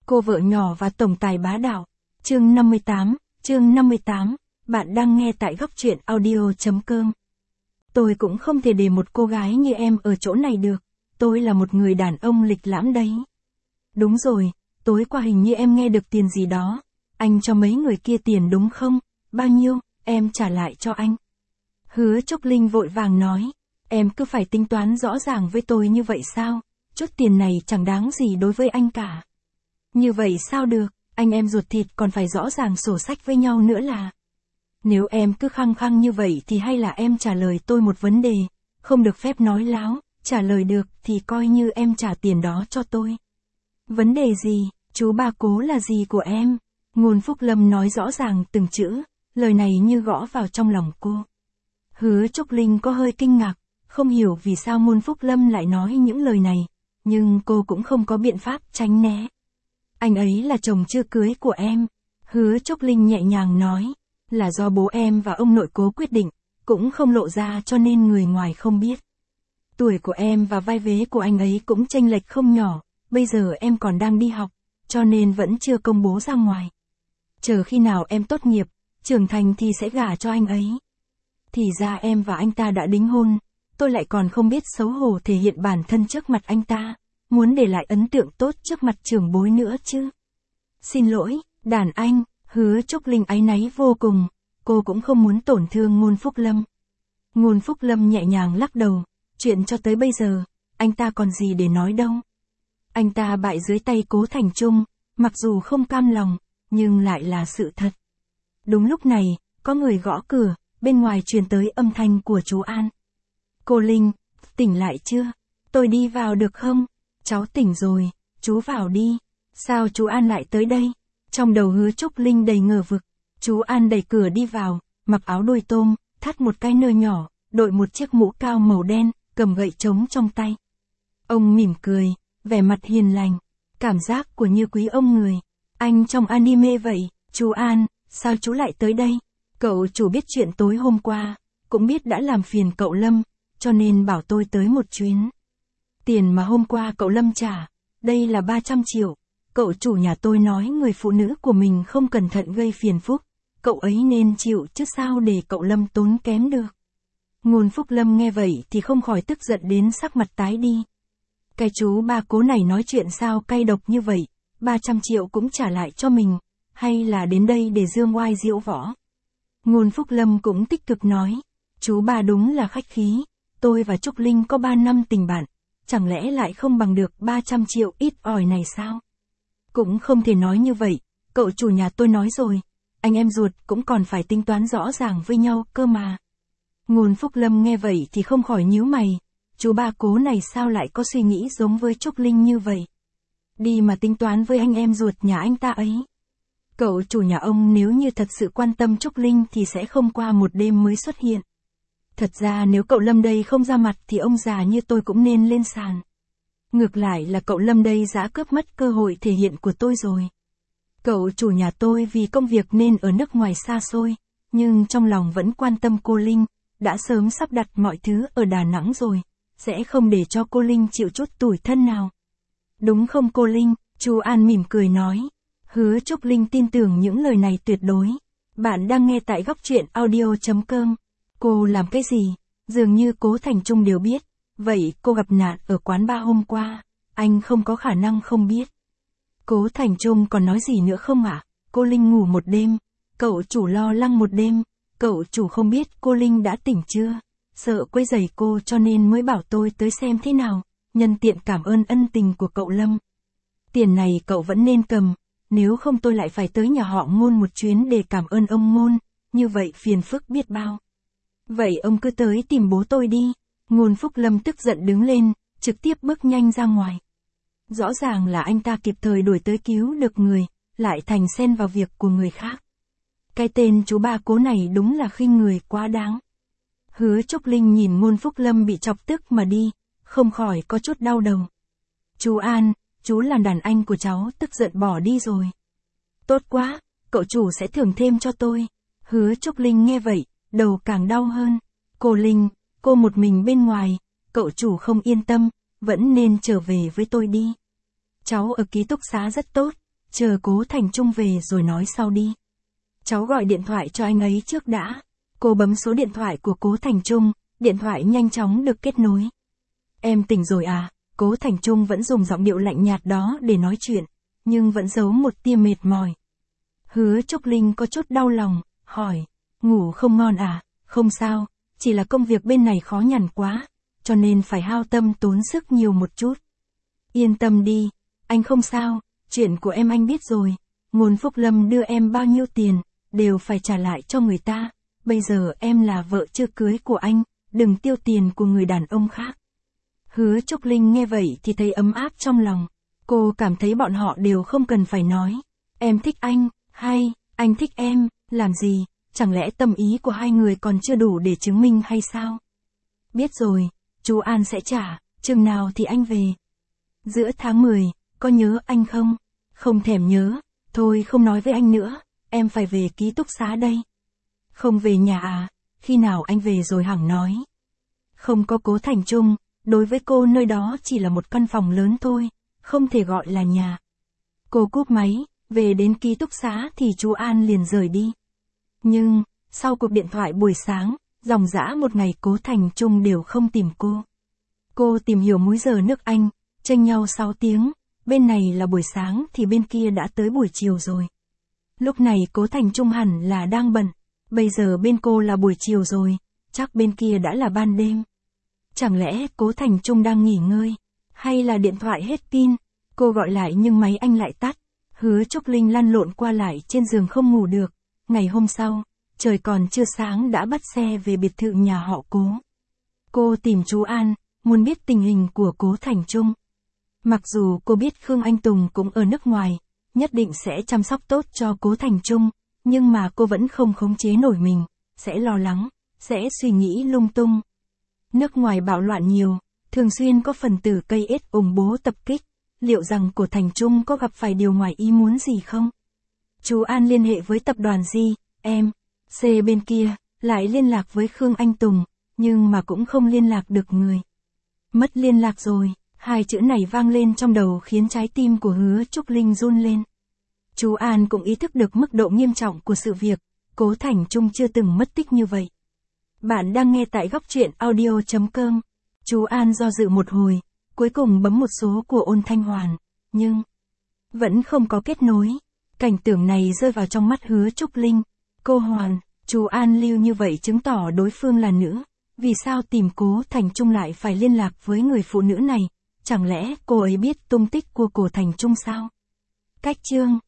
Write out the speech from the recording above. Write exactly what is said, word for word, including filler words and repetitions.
Cô vợ nhỏ và tổng tài bá đạo. Chương năm mươi tám, chương năm mươi tám, bạn đang nghe tại góc truyện audio.com. Tôi cũng không thể để một cô gái như em ở chỗ này được, tôi là một người đàn ông lịch lãm đấy. Đúng rồi, tối qua hình như em nghe được tiền gì đó, anh cho mấy người kia tiền đúng không? Bao nhiêu, em trả lại cho anh. Hứa Trúc Linh vội vàng nói, em cứ phải tính toán rõ ràng với tôi như vậy sao? Chút tiền này chẳng đáng gì đối với anh cả. Như vậy sao được, anh em ruột thịt còn phải rõ ràng sổ sách với nhau nữa là. Nếu em cứ khăng khăng như vậy thì hay là em trả lời tôi một vấn đề, không được phép nói láo, trả lời được thì coi như em trả tiền đó cho tôi. Vấn đề gì, chú ba Cố là gì của em? Ngôn Phúc Lâm nói rõ ràng từng chữ, lời này như gõ vào trong lòng cô. Hứa Trúc Linh có hơi kinh ngạc, không hiểu vì sao Ngôn Phúc Lâm lại nói những lời này, nhưng cô cũng không có biện pháp tránh né. Anh ấy là chồng chưa cưới của em. Hứa Trúc Linh nhẹ nhàng nói, là do bố em và ông nội Cố quyết định, cũng không lộ ra cho nên người ngoài không biết. Tuổi của em và vai vế của anh ấy cũng chênh lệch không nhỏ, bây giờ em còn đang đi học, cho nên vẫn chưa công bố ra ngoài. Chờ khi nào em tốt nghiệp, trưởng thành thì sẽ gả cho anh ấy. Thì ra em và anh ta đã đính hôn, tôi lại còn không biết xấu hổ thể hiện bản thân trước mặt anh ta, muốn để lại ấn tượng tốt trước mặt trưởng bối nữa chứ. Xin lỗi, đàn anh. Hứa Trúc Linh áy náy vô cùng, cô cũng không muốn tổn thương Ngôn Phúc Lâm. Ngôn Phúc Lâm nhẹ nhàng lắc đầu, chuyện cho tới bây giờ, anh ta còn gì để nói đâu. Anh ta bại dưới tay Cố Thành Trung, mặc dù không cam lòng, nhưng lại là sự thật. Đúng lúc này, có người gõ cửa, bên ngoài truyền tới âm thanh của chú An. Cô Linh, tỉnh lại chưa? Tôi đi vào được không? Cháu tỉnh rồi, chú vào đi. Sao chú An lại tới đây? Trong đầu Hứa Trúc Linh đầy ngờ vực, chú An đẩy cửa đi vào, mặc áo đuôi tôm, thắt một cái nơ nhỏ, đội một chiếc mũ cao màu đen, cầm gậy trống trong tay. Ông mỉm cười, vẻ mặt hiền lành, cảm giác của như quý ông người. Anh trong anime vậy, chú An, sao chú lại tới đây? Cậu chủ biết chuyện tối hôm qua, cũng biết đã làm phiền cậu Lâm, cho nên bảo tôi tới một chuyến. Tiền mà hôm qua cậu Lâm trả, đây là ba trăm triệu. Cậu chủ nhà tôi nói người phụ nữ của mình không cẩn thận gây phiền phức, cậu ấy nên chịu chứ sao để cậu Lâm tốn kém được. Ngôn Phúc Lâm nghe vậy thì không khỏi tức giận đến sắc mặt tái đi. Cái chú ba Cố này nói chuyện sao cay độc như vậy, ba trăm triệu cũng trả lại cho mình, hay là đến đây để dương oai diễu võ. Ngôn Phúc Lâm cũng tích cực nói, chú ba đúng là khách khí, tôi và Trúc Linh có ba năm tình bạn, chẳng lẽ lại không bằng được ba trăm triệu ít ỏi này sao? Cũng không thể nói như vậy, cậu chủ nhà tôi nói rồi, anh em ruột cũng còn phải tính toán rõ ràng với nhau cơ mà. Ngôn Phúc Lâm nghe vậy thì không khỏi nhíu mày, chú ba Cố này sao lại có suy nghĩ giống với Trúc Linh như vậy? Đi mà tính toán với anh em ruột nhà anh ta ấy. Cậu chủ nhà ông nếu như thật sự quan tâm Trúc Linh thì sẽ không qua một đêm mới xuất hiện. Thật ra nếu cậu Lâm đây không ra mặt thì ông già như tôi cũng nên lên sàn. Ngược lại là cậu Lâm đây đã cướp mất cơ hội thể hiện của tôi rồi. Cậu chủ nhà tôi vì công việc nên ở nước ngoài xa xôi, nhưng trong lòng vẫn quan tâm cô Linh, đã sớm sắp đặt mọi thứ ở Đà Nẵng rồi, sẽ không để cho cô Linh chịu chút tủi thân nào. Đúng không cô Linh? Chú An mỉm cười nói. Hứa Trúc Linh tin tưởng những lời này tuyệt đối. Bạn đang nghe tại góc truyện audio.com. Cô làm cái gì? Dường như Cố Thành Trung đều biết. Vậy cô gặp nạn ở quán bar hôm qua, anh không có khả năng không biết. Cố Thành Trung còn nói gì nữa không ạ? À? Cô Linh ngủ một đêm, cậu chủ lo lắng một đêm, cậu chủ không biết cô Linh đã tỉnh chưa, sợ quấy rầy cô cho nên mới bảo tôi tới xem thế nào, nhân tiện cảm ơn ân tình của cậu Lâm. Tiền này cậu vẫn nên cầm, nếu không tôi lại phải tới nhà họ Ngôn một chuyến để cảm ơn ông Ngôn, như vậy phiền phức biết bao. Vậy ông cứ tới tìm bố tôi đi. Ngôn Phúc Lâm tức giận đứng lên, trực tiếp bước nhanh ra ngoài. Rõ ràng là anh ta kịp thời đuổi tới cứu được người, lại thành xen vào việc của người khác. Cái tên chú ba Cố này đúng là khinh người quá đáng. Hứa Trúc Linh nhìn Ngôn Phúc Lâm bị chọc tức mà đi, không khỏi có chút đau đầu. Chú An, chú là đàn anh của cháu tức giận bỏ đi rồi. Tốt quá, cậu chủ sẽ thưởng thêm cho tôi. Hứa Trúc Linh nghe vậy, đầu càng đau hơn. Cô Linh, cô một mình bên ngoài, cậu chủ không yên tâm, vẫn nên trở về với tôi đi. Cháu ở ký túc xá rất tốt, chờ Cố Thành Trung về rồi nói sau đi. Cháu gọi điện thoại cho anh ấy trước đã. Cô bấm số điện thoại của Cố Thành Trung, điện thoại nhanh chóng được kết nối. Em tỉnh rồi à? Cố Thành Trung vẫn dùng giọng điệu lạnh nhạt đó để nói chuyện, nhưng vẫn giấu một tia mệt mỏi. Hứa Trúc Linh có chút đau lòng, hỏi, ngủ không ngon à? Không sao, chỉ là công việc bên này khó nhằn quá, cho nên phải hao tâm tốn sức nhiều một chút. Yên tâm đi, anh không sao, chuyện của em anh biết rồi, Ngôn Phúc Lâm đưa em bao nhiêu tiền, đều phải trả lại cho người ta, bây giờ em là vợ chưa cưới của anh, đừng tiêu tiền của người đàn ông khác. Hứa Trúc Linh nghe vậy thì thấy ấm áp trong lòng, cô cảm thấy bọn họ đều không cần phải nói, em thích anh, hay, anh thích em, làm gì, chẳng lẽ tâm ý của hai người còn chưa đủ để chứng minh hay sao? Biết rồi, chú An sẽ trả, chừng nào thì anh về. Giữa tháng mười, có nhớ anh không? Không thèm nhớ, thôi không nói với anh nữa, em phải về ký túc xá đây. Không về nhà à, khi nào anh về rồi hẳn nói. Không có Cố Thành Trung, đối với cô nơi đó chỉ là một căn phòng lớn thôi, không thể gọi là nhà. Cô cúp máy, về đến ký túc xá thì chú An liền rời đi. Nhưng, sau cuộc điện thoại buổi sáng, dòng dã một ngày Cố Thành Trung đều không tìm cô. Cô tìm hiểu múi giờ nước Anh, chênh nhau sáu tiếng, bên này là buổi sáng thì bên kia đã tới buổi chiều rồi. Lúc này Cố Thành Trung hẳn là đang bận, bây giờ bên cô là buổi chiều rồi, chắc bên kia đã là ban đêm. Chẳng lẽ Cố Thành Trung đang nghỉ ngơi, hay là điện thoại hết pin, cô gọi lại nhưng máy anh lại tắt. Hứa Trúc Linh lăn lộn qua lại trên giường không ngủ được, ngày hôm sau, trời còn chưa sáng đã bắt xe về biệt thự nhà họ Cố. Cô tìm chú An, muốn biết tình hình của Cố Thành Trung. Mặc dù cô biết Khương Anh Tùng cũng ở nước ngoài, nhất định sẽ chăm sóc tốt cho Cố Thành Trung, nhưng mà cô vẫn không khống chế nổi mình, sẽ lo lắng, sẽ suy nghĩ lung tung. Nước ngoài bạo loạn nhiều, thường xuyên có phần tử cây ết ủng bố tập kích, liệu rằng Cố Thành Trung có gặp phải điều ngoài ý muốn gì không? Chú An liên hệ với tập đoàn G, em, C bên kia, lại liên lạc với Khương Anh Tùng, nhưng mà cũng không liên lạc được người. Mất liên lạc rồi, hai chữ này vang lên trong đầu khiến trái tim của Hứa Trúc Linh run lên. Chú An cũng ý thức được mức độ nghiêm trọng của sự việc, Cố Thành Trung chưa từng mất tích như vậy. Bạn đang nghe tại góc truyện audio chấm com. Chú An do dự một hồi, cuối cùng bấm một số của Ôn Thanh Hoàn, nhưng vẫn không có kết nối. Cảnh tượng này rơi vào trong mắt Hứa Trúc Linh. Cô Hoàn, chú An lưu như vậy chứng tỏ đối phương là nữ. Vì sao tìm Cố Thành Trung lại phải liên lạc với người phụ nữ này? Chẳng lẽ cô ấy biết tung tích của Cố Thành Trung sao? Cách chương